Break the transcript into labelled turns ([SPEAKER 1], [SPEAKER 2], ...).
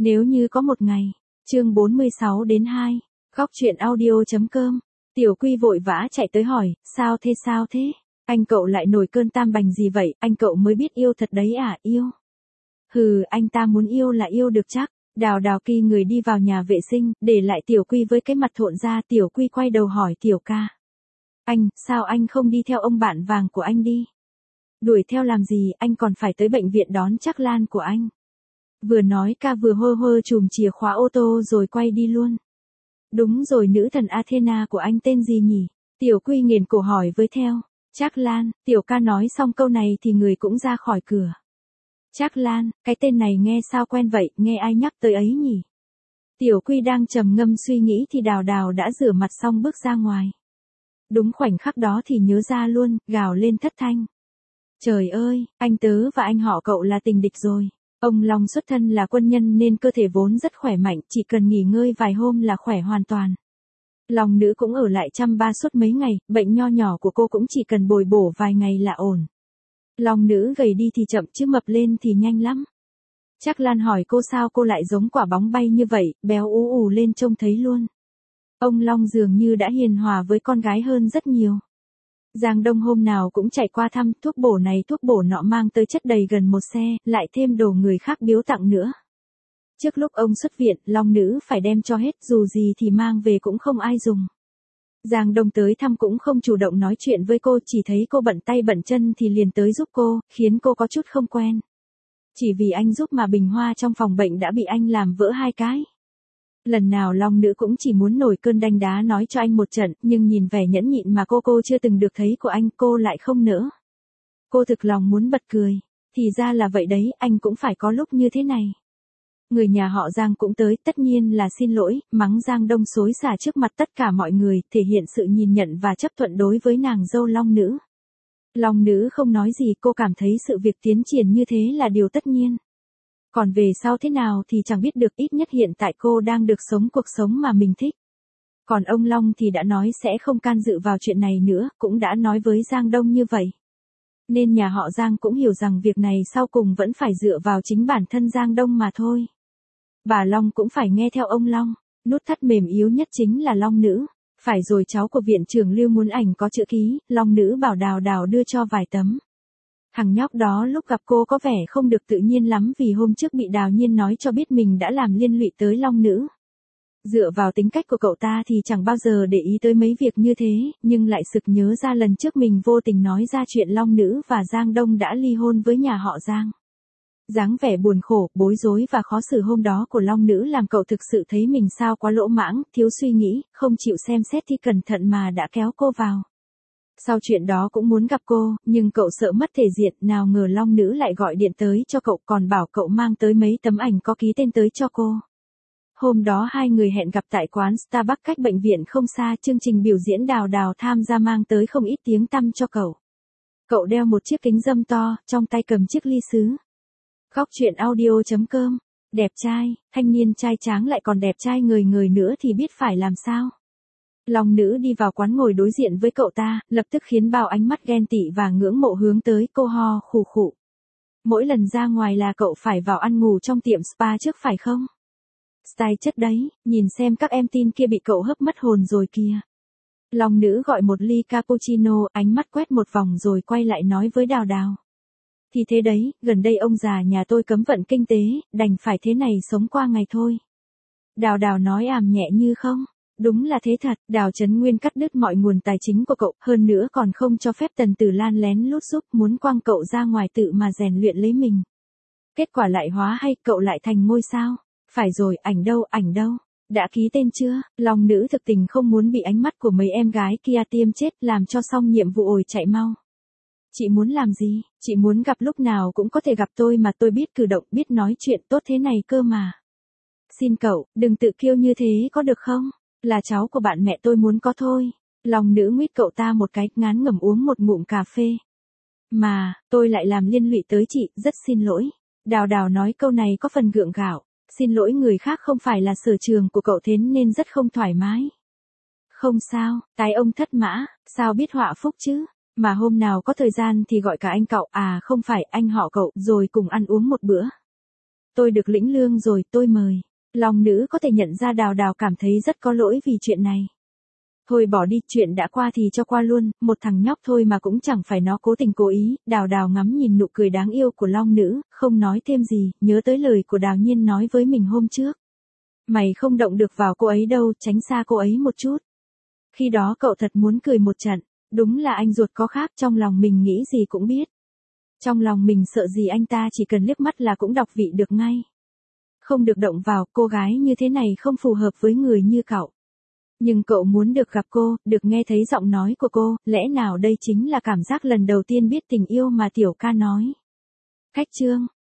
[SPEAKER 1] Nếu như có một ngày, chương 46-2, góc truyện audio.com, Tiểu Quy vội vã chạy tới hỏi, sao thế, anh cậu lại nổi cơn tam bành gì vậy, anh cậu mới biết yêu thật đấy à, yêu. Hừ, anh ta muốn yêu là yêu được chắc. Đào Đào Kỳ người đi vào nhà vệ sinh, để lại Tiểu Quy với cái mặt thộn ra. Tiểu Quy quay đầu hỏi Tiểu Ca. Anh, sao anh không đi theo ông bạn vàng của anh đi? Đuổi theo làm gì, anh còn phải tới bệnh viện đón Trác Lan của anh. Vừa nói ca vừa hơ hơ chùm chìa khóa ô tô rồi quay đi luôn. Đúng rồi, nữ thần Athena của anh tên gì nhỉ? Tiểu Quy nghiền cổ hỏi với theo. Trác Lan. Tiểu Ca nói xong câu này thì người cũng ra khỏi cửa. Trác Lan, cái tên này nghe sao quen vậy, nghe ai nhắc tới ấy nhỉ? Tiểu Quy đang trầm ngâm suy nghĩ thì Đào Đào đã rửa mặt xong bước ra ngoài. Đúng khoảnh khắc đó thì nhớ ra luôn, gào lên thất thanh. Trời ơi, anh tớ và anh họ cậu là tình địch rồi. Ông Long xuất thân là quân nhân nên cơ thể vốn rất khỏe mạnh, chỉ cần nghỉ ngơi vài hôm là khỏe hoàn toàn. Long nữ cũng ở lại chăm ba suốt mấy ngày, bệnh nho nhỏ của cô cũng chỉ cần bồi bổ vài ngày là ổn. Long nữ gầy đi thì chậm chứ mập lên thì nhanh lắm. Trác Lan hỏi cô sao cô lại giống quả bóng bay như vậy, béo ú ù lên trông thấy luôn. Ông Long dường như đã hiền hòa với con gái hơn rất nhiều. Giang Đông hôm nào cũng chạy qua thăm, thuốc bổ này thuốc bổ nọ mang tới chất đầy gần một xe, lại thêm đồ người khác biếu tặng nữa. Trước lúc ông xuất viện, Long nữ phải đem cho hết, dù gì thì mang về cũng không ai dùng. Giang Đông tới thăm cũng không chủ động nói chuyện với cô, chỉ thấy cô bận tay bận chân thì liền tới giúp cô, khiến cô có chút không quen. Chỉ vì anh giúp mà bình hoa trong phòng bệnh đã bị anh làm vỡ hai cái. Lần nào Long nữ cũng chỉ muốn nổi cơn đanh đá nói cho anh một trận, nhưng nhìn vẻ nhẫn nhịn mà cô chưa từng được thấy của anh, cô lại không nỡ. Cô thực lòng muốn bật cười. Thì ra là vậy đấy, anh cũng phải có lúc như thế này. Người nhà họ Giang cũng tới, tất nhiên là xin lỗi, mắng Giang Đông xối xả trước mặt tất cả mọi người, thể hiện sự nhìn nhận và chấp thuận đối với nàng dâu Long nữ. Long nữ không nói gì, cô cảm thấy sự việc tiến triển như thế là điều tất nhiên. Còn về sau thế nào thì chẳng biết được, ít nhất hiện tại cô đang được sống cuộc sống mà mình thích. Còn ông Long thì đã nói sẽ không can dự vào chuyện này nữa, cũng đã nói với Giang Đông như vậy. Nên nhà họ Giang cũng hiểu rằng việc này sau cùng vẫn phải dựa vào chính bản thân Giang Đông mà thôi. Bà Long cũng phải nghe theo ông Long, nút thắt mềm yếu nhất chính là Long nữ. Phải rồi, cháu của viện trưởng Lưu muốn ảnh có chữ ký, Long nữ bảo Đào Đào đưa cho vài tấm. Thằng nhóc đó lúc gặp cô có vẻ không được tự nhiên lắm vì hôm trước bị Đào Nhiên nói cho biết mình đã làm liên lụy tới Long nữ. Dựa vào tính cách của cậu ta thì chẳng bao giờ để ý tới mấy việc như thế, nhưng lại sực nhớ ra lần trước mình vô tình nói ra chuyện Long nữ và Giang Đông đã ly hôn với nhà họ Giang. Dáng vẻ buồn khổ, bối rối và khó xử hôm đó của Long nữ làm cậu thực sự thấy mình sao quá lỗ mãng, thiếu suy nghĩ, không chịu xem xét thì cẩn thận mà đã kéo cô vào. Sau chuyện đó cũng muốn gặp cô, nhưng cậu sợ mất thể diện, nào ngờ Long nữ lại gọi điện tới cho cậu, còn bảo cậu mang tới mấy tấm ảnh có ký tên tới cho cô. Hôm đó hai người hẹn gặp tại quán Starbucks cách bệnh viện không xa, chương trình biểu diễn Đào Đào tham gia mang tới không ít tiếng tăm cho cậu. Cậu đeo một chiếc kính râm to, trong tay cầm chiếc ly sứ. Góc truyện audio.com, đẹp trai, thanh niên trai tráng lại còn đẹp trai người nữa thì biết phải làm sao. Long nữ đi vào quán ngồi đối diện với cậu ta, lập tức khiến bao ánh mắt ghen tị và ngưỡng mộ hướng tới cô, ho khủ khụ. Mỗi lần ra ngoài là cậu phải vào ăn ngủ trong tiệm spa trước phải không? Style chất đấy, nhìn xem các em teen kia bị cậu hấp mất hồn rồi kìa. Long nữ gọi một ly cappuccino, ánh mắt quét một vòng rồi quay lại nói với Đào Đào. Thì thế đấy, gần đây ông già nhà tôi cấm vận kinh tế, đành phải thế này sống qua ngày thôi. Đào Đào nói nhẹ như không. Đúng là thế thật, Đào Chấn Nguyên cắt đứt mọi nguồn tài chính của cậu, hơn nữa còn không cho phép Tần Tử Lan lén lút giúp, muốn quăng cậu ra ngoài tự mà rèn luyện lấy mình. Kết quả lại hóa hay, cậu lại thành ngôi sao. Phải rồi, ảnh đâu, đã ký tên chưa? Long nữ thực tình không muốn bị ánh mắt của mấy em gái kia tiêm chết, làm cho xong nhiệm vụ ồi chạy mau. Chị muốn làm gì? Chị muốn gặp lúc nào cũng có thể gặp tôi mà, tôi biết cử động, biết nói chuyện tốt thế này cơ mà. Xin cậu, đừng tự kiêu như thế có được không? Là cháu của bạn mẹ tôi muốn có thôi. Long nữ nguyết cậu ta một cái, ngán ngẩm uống một ngụm cà phê. Mà, tôi lại làm liên lụy tới chị, rất xin lỗi. Đào Đào nói câu này có phần gượng gạo. Xin lỗi người khác không phải là sở trường của cậu thế nên rất không thoải mái. Không sao, tái ông thất mã, sao biết họa phúc chứ. Mà hôm nào có thời gian thì gọi cả anh cậu, không phải anh họ cậu, rồi cùng ăn uống một bữa. Tôi được lĩnh lương rồi, tôi mời. Long nữ có thể nhận ra Đào Đào cảm thấy rất có lỗi vì chuyện này. Thôi bỏ đi, chuyện đã qua thì cho qua luôn, một thằng nhóc thôi mà cũng chẳng phải nó cố tình cố ý. Đào Đào ngắm nhìn nụ cười đáng yêu của Long nữ, không nói thêm gì, nhớ tới lời của Đào Nhiên nói với mình hôm trước. Mày không động được vào cô ấy đâu, tránh xa cô ấy một chút. Khi đó cậu thật muốn cười một trận, đúng là anh ruột có khác, trong lòng mình nghĩ gì cũng biết. Trong lòng mình sợ gì anh ta chỉ cần liếc mắt là cũng đọc vị được ngay. Không được động vào, cô gái như thế này không phù hợp với người như cậu. Nhưng cậu muốn được gặp cô, được nghe thấy giọng nói của cô, lẽ nào đây chính là cảm giác lần đầu tiên biết tình yêu mà Tiểu ca nói. Khách chương.